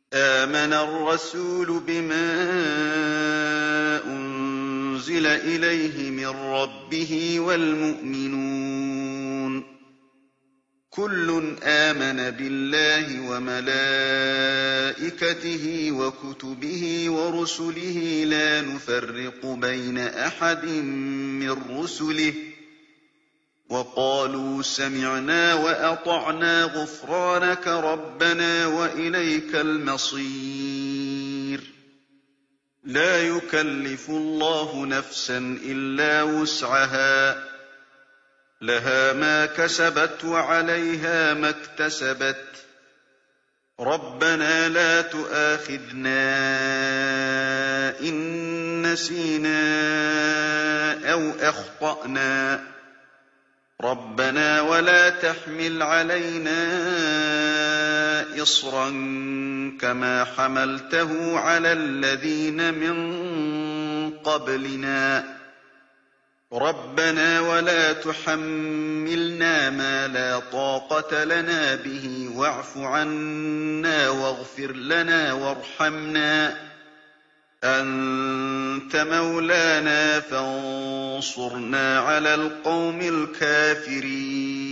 آمَنَ الرَّسُولُ بِمَا أُنزِلَ إِلَيْهِ مِن رَّبِّهِ وَالْمُؤْمِنُونَ كُلٌّ آمَنَ بِاللَّهِ وَمَلَائِكَتِهِ وَكُتُبِهِ وَرُسُلِهِ لَا نُفَرِّقُ بَيْنَ أَحَدٍ مِّن رُّسُلِهِ وَقَالُوا سَمِعْنَا وَأَطَعْنَا غُفْرَانَكَ رَبَّنَا وَإِلَيْكَ الْمَصِيرُ لَا يُكَلِّفُ اللَّهُ نَفْسًا إِلَّا وُسْعَهَا ۖ لَهَا مَا كَسَبَتْ وَعَلَيْهَا مَا اكْتَسَبَتْ رَبَّنَا لَا تُؤَاخِذْنَا إِن نَّسِينَا أَوْ أَخْطَأْنَا رَبَّنَا وَلَا تَحْمِلْ عَلَيْنَا إِصْرًا كَمَا حَمَلْتَهُ عَلَى الَّذِينَ مِن قَبْلِنَا رَبَّنَا وَلَا تُحَمِّلْنَا مَا لَا طَاقَةَ لَنَا بِهِ وَاعْفُ عَنَّا وَاغْفِرْ لَنَا وَارْحَمْنَا أَنتَ مَوْلَانَا فَانصُرْنَا عَلَى الْقَوْمِ الْكَافِرِينَ